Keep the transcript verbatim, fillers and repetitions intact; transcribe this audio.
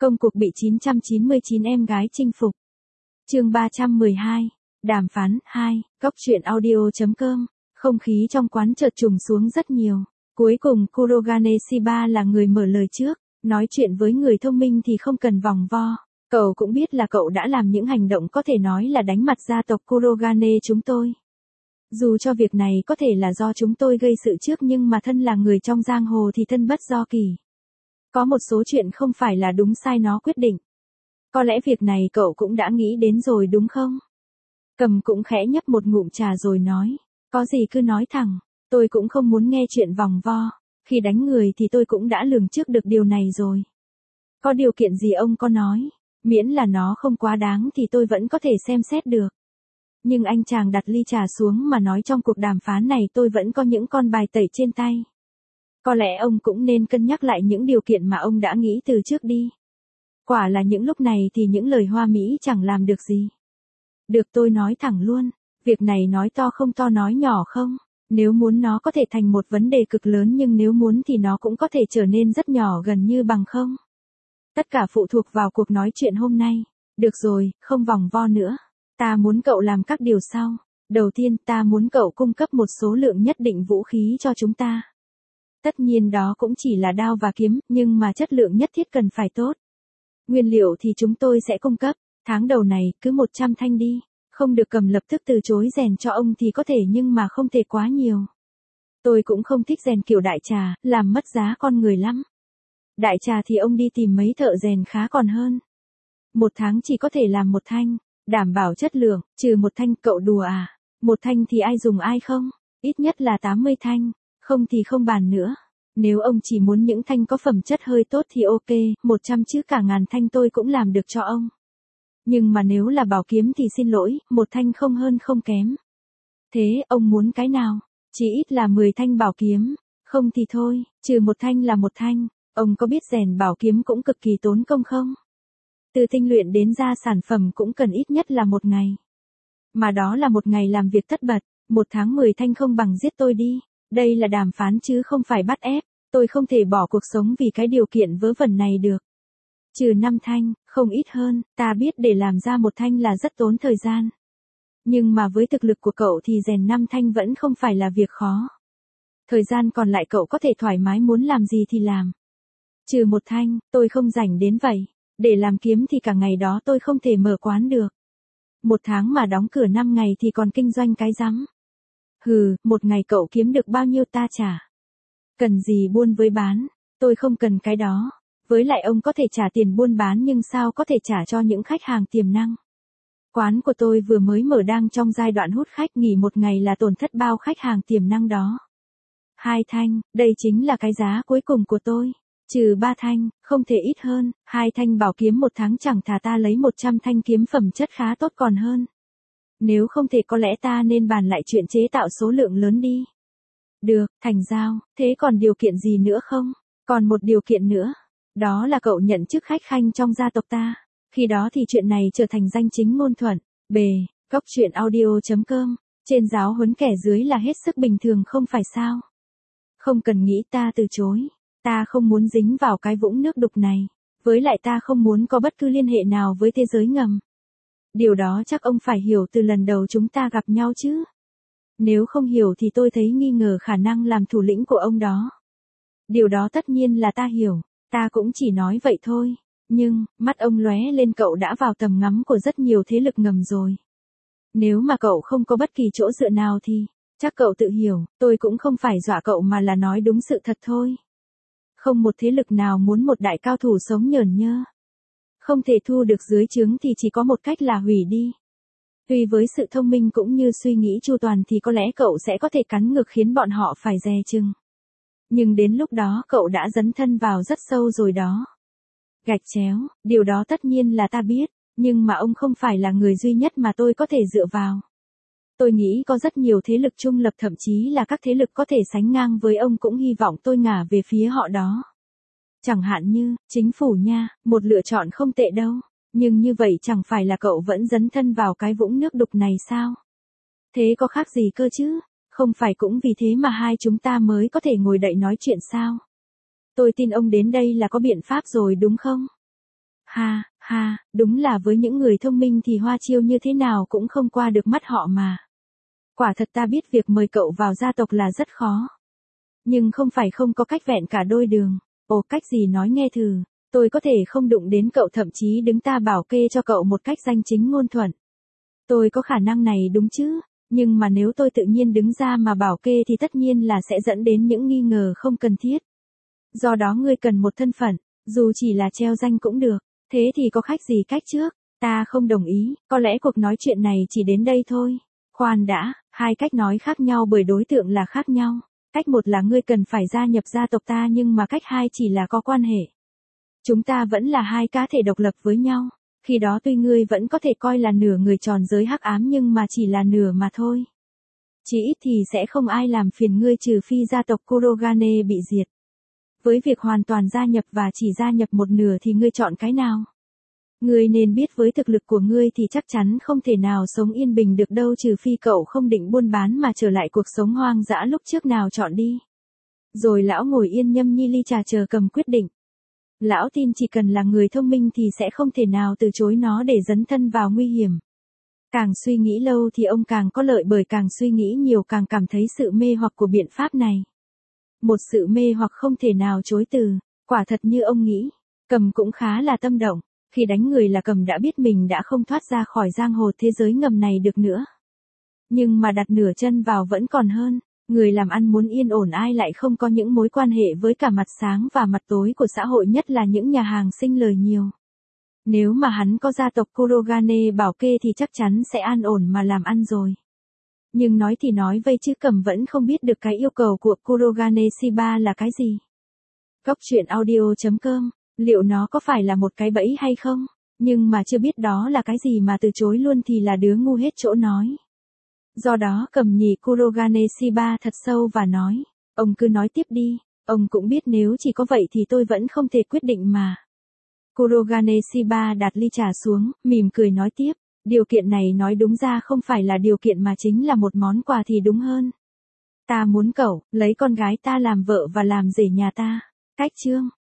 Công cuộc bị chín trăm chín mươi chín em gái chinh phục. Chương ba trăm mười hai. Đàm phán hai. Góc truyện audio chấm com. Không khí trong quán chợt trùng xuống rất nhiều. Cuối cùng Kurogane Shiba là người mở lời trước, nói chuyện với người thông minh thì không cần vòng vo. Cậu cũng biết là cậu đã làm những hành động có thể nói là đánh mặt gia tộc Kurogane chúng tôi. Dù cho việc này có thể là do chúng tôi gây sự trước nhưng mà thân là người trong giang hồ thì thân bất do kỳ. Có một số chuyện không phải là đúng sai nó quyết định. Có lẽ việc này cậu cũng đã nghĩ đến rồi đúng không? Cầm cũng khẽ nhấp một ngụm trà rồi nói. Có gì cứ nói thẳng, tôi cũng không muốn nghe chuyện vòng vo. Khi đánh người thì tôi cũng đã lường trước được điều này rồi. Có điều kiện gì ông có nói, miễn là nó không quá đáng thì tôi vẫn có thể xem xét được. Nhưng anh chàng đặt ly trà xuống mà nói trong cuộc đàm phán này tôi vẫn có những con bài tẩy trên tay. Có lẽ ông cũng nên cân nhắc lại những điều kiện mà ông đã nghĩ từ trước đi. Quả là những lúc này thì những lời hoa mỹ chẳng làm được gì. Được, tôi nói thẳng luôn, việc này nói to không to nói nhỏ không. Nếu muốn nó có thể thành một vấn đề cực lớn nhưng nếu muốn thì nó cũng có thể trở nên rất nhỏ gần như bằng không. Tất cả phụ thuộc vào cuộc nói chuyện hôm nay. Được rồi, không vòng vo nữa. Ta muốn cậu làm các điều sau. Đầu tiên, ta muốn cậu cung cấp một số lượng nhất định vũ khí cho chúng ta. Tất nhiên đó cũng chỉ là đao và kiếm, nhưng mà chất lượng nhất thiết cần phải tốt. Nguyên liệu thì chúng tôi sẽ cung cấp, tháng đầu này, cứ một trăm thanh đi. Không được Cầm lập tức từ chối rèn cho ông thì có thể nhưng mà không thể quá nhiều. Tôi cũng không thích rèn kiểu đại trà, làm mất giá con người lắm. Đại trà thì ông đi tìm mấy thợ rèn khá còn hơn. Một tháng chỉ có thể làm một thanh, đảm bảo chất lượng, trừ một thanh. Cậu đùa à? Một thanh thì ai dùng ai không? Ít nhất là tám mươi thanh, không thì không bàn nữa. Nếu ông chỉ muốn những thanh có phẩm chất hơi tốt thì ok, một trăm chứ cả ngàn thanh tôi cũng làm được cho ông. Nhưng mà nếu là bảo kiếm thì xin lỗi, một thanh không hơn không kém. Thế, ông muốn cái nào? Chỉ ít là mười thanh bảo kiếm, không thì thôi, trừ một thanh là một thanh. Ông có biết rèn bảo kiếm cũng cực kỳ tốn công không? Từ tinh luyện đến ra sản phẩm cũng cần ít nhất là một ngày. Mà đó là một ngày làm việc tất bật, một tháng mười thanh không bằng giết tôi đi. Đây là đàm phán chứ không phải bắt ép, tôi không thể bỏ cuộc sống vì cái điều kiện vớ vẩn này được. Trừ năm thanh, không ít hơn, ta biết để làm ra một thanh là rất tốn thời gian. Nhưng mà với thực lực của cậu thì rèn năm thanh vẫn không phải là việc khó. Thời gian còn lại cậu có thể thoải mái muốn làm gì thì làm. Trừ một thanh, tôi không rảnh đến vậy. Để làm kiếm thì cả ngày đó tôi không thể mở quán được. Một tháng mà đóng cửa năm ngày thì còn kinh doanh cái rắm. Hừ, một ngày cậu kiếm được bao nhiêu ta trả. Cần gì buôn với bán, tôi không cần cái đó. Với lại ông có thể trả tiền buôn bán nhưng sao có thể trả cho những khách hàng tiềm năng. Quán của tôi vừa mới mở đang trong giai đoạn hút khách, nghỉ một ngày là tổn thất bao khách hàng tiềm năng đó. Hai thanh, đây chính là cái giá cuối cùng của tôi. Trừ ba thanh, không thể ít hơn, hai thanh bảo kiếm một tháng chẳng thà ta lấy một trăm thanh kiếm phẩm chất khá tốt còn hơn. Nếu không thể có lẽ ta nên bàn lại chuyện chế tạo số lượng lớn đi. Được, thành giao, thế còn điều kiện gì nữa không? Còn một điều kiện nữa. Đó là cậu nhận chức khách khanh trong gia tộc ta. Khi đó thì chuyện này trở thành danh chính ngôn thuận. Bề, góc truyện audio chấm com. Trên giáo huấn kẻ dưới là hết sức bình thường không phải sao? Không cần nghĩ ta từ chối. Ta không muốn dính vào cái vũng nước đục này. Với lại ta không muốn có bất cứ liên hệ nào với thế giới ngầm. Điều đó chắc ông phải hiểu từ lần đầu chúng ta gặp nhau chứ. Nếu không hiểu thì tôi thấy nghi ngờ khả năng làm thủ lĩnh của ông đó. Điều đó tất nhiên là ta hiểu. Ta cũng chỉ nói vậy thôi. Nhưng, mắt ông lóe lên, cậu đã vào tầm ngắm của rất nhiều thế lực ngầm rồi. Nếu mà cậu không có bất kỳ chỗ dựa nào thì, chắc cậu tự hiểu, tôi cũng không phải dọa cậu mà là nói đúng sự thật thôi. Không một thế lực nào muốn một đại cao thủ sống nhởn nhơ. Không thể thu được dưới trướng thì chỉ có một cách là hủy đi. Tuy với sự thông minh cũng như suy nghĩ chu toàn thì có lẽ cậu sẽ có thể cắn ngược khiến bọn họ phải dè chừng. Nhưng đến lúc đó cậu đã dấn thân vào rất sâu rồi đó. Gạch chéo, điều đó tất nhiên là ta biết, nhưng mà ông không phải là người duy nhất mà tôi có thể dựa vào. Tôi nghĩ có rất nhiều thế lực trung lập, thậm chí là các thế lực có thể sánh ngang với ông cũng hy vọng tôi ngả về phía họ đó. Chẳng hạn như, chính phủ nha, một lựa chọn không tệ đâu. Nhưng như vậy chẳng phải là cậu vẫn dấn thân vào cái vũng nước đục này sao? Thế có khác gì cơ chứ? Không phải cũng vì thế mà hai chúng ta mới có thể ngồi đậy nói chuyện sao? Tôi tin ông đến đây là có biện pháp rồi đúng không? Ha, ha, đúng là với những người thông minh thì hoa chiêu như thế nào cũng không qua được mắt họ mà. Quả thật ta biết việc mời cậu vào gia tộc là rất khó. Nhưng không phải không có cách vẹn cả đôi đường. Ồ, cách gì nói nghe thử. Tôi có thể không đụng đến cậu, thậm chí đứng ta bảo kê cho cậu một cách danh chính ngôn thuận. Tôi có khả năng này đúng chứ, nhưng mà nếu tôi tự nhiên đứng ra mà bảo kê thì tất nhiên là sẽ dẫn đến những nghi ngờ không cần thiết. Do đó ngươi cần một thân phận, dù chỉ là treo danh cũng được, thế thì có khách gì cách trước, ta không đồng ý, có lẽ cuộc nói chuyện này chỉ đến đây thôi. Khoan đã, hai cách nói khác nhau bởi đối tượng là khác nhau. Cách một là ngươi cần phải gia nhập gia tộc ta, nhưng mà cách hai chỉ là có quan hệ. Chúng ta vẫn là hai cá thể độc lập với nhau. Khi đó tuy ngươi vẫn có thể coi là nửa người tròn giới hắc ám nhưng mà chỉ là nửa mà thôi. Chỉ ít thì sẽ không ai làm phiền ngươi trừ phi gia tộc Kurogane bị diệt. Với việc hoàn toàn gia nhập và chỉ gia nhập một nửa thì ngươi chọn cái nào? Ngươi nên biết với thực lực của ngươi thì chắc chắn không thể nào sống yên bình được đâu, trừ phi cậu không định buôn bán mà trở lại cuộc sống hoang dã lúc trước, nào chọn đi. Rồi lão ngồi yên nhâm nhi ly trà chờ cầm quyết định. Lão tin chỉ cần là người thông minh thì sẽ không thể nào từ chối nó để dấn thân vào nguy hiểm. Càng suy nghĩ lâu thì ông càng có lợi, bởi càng suy nghĩ nhiều càng cảm thấy sự mê hoặc của biện pháp này. Một sự mê hoặc không thể nào chối từ, quả thật như ông nghĩ. Cầm cũng khá là tâm động, khi đánh người là Cầm đã biết mình đã không thoát ra khỏi giang hồ thế giới ngầm này được nữa. Nhưng mà đặt nửa chân vào vẫn còn hơn. Người làm ăn muốn yên ổn ai lại không có những mối quan hệ với cả mặt sáng và mặt tối của xã hội, nhất là những nhà hàng sinh lời nhiều. Nếu mà hắn có gia tộc Kurogane bảo kê thì chắc chắn sẽ an ổn mà làm ăn rồi. Nhưng nói thì nói vây chứ Cầm vẫn không biết được cái yêu cầu của Kurogane Shiba là cái gì. Góc truyện audio chấm com, liệu nó có phải là một cái bẫy hay không? Nhưng mà chưa biết đó là cái gì mà từ chối luôn thì là đứa ngu hết chỗ nói. Do đó Cầm nhìn Kurogane Shiba thật sâu và nói, ông cứ nói tiếp đi, ông cũng biết nếu chỉ có vậy thì tôi vẫn không thể quyết định mà. Kurogane Shiba đặt ly trà xuống, mỉm cười nói tiếp, điều kiện này nói đúng ra không phải là điều kiện mà chính là một món quà thì đúng hơn. Ta muốn cậu lấy con gái ta làm vợ và làm rể nhà ta. Cách chương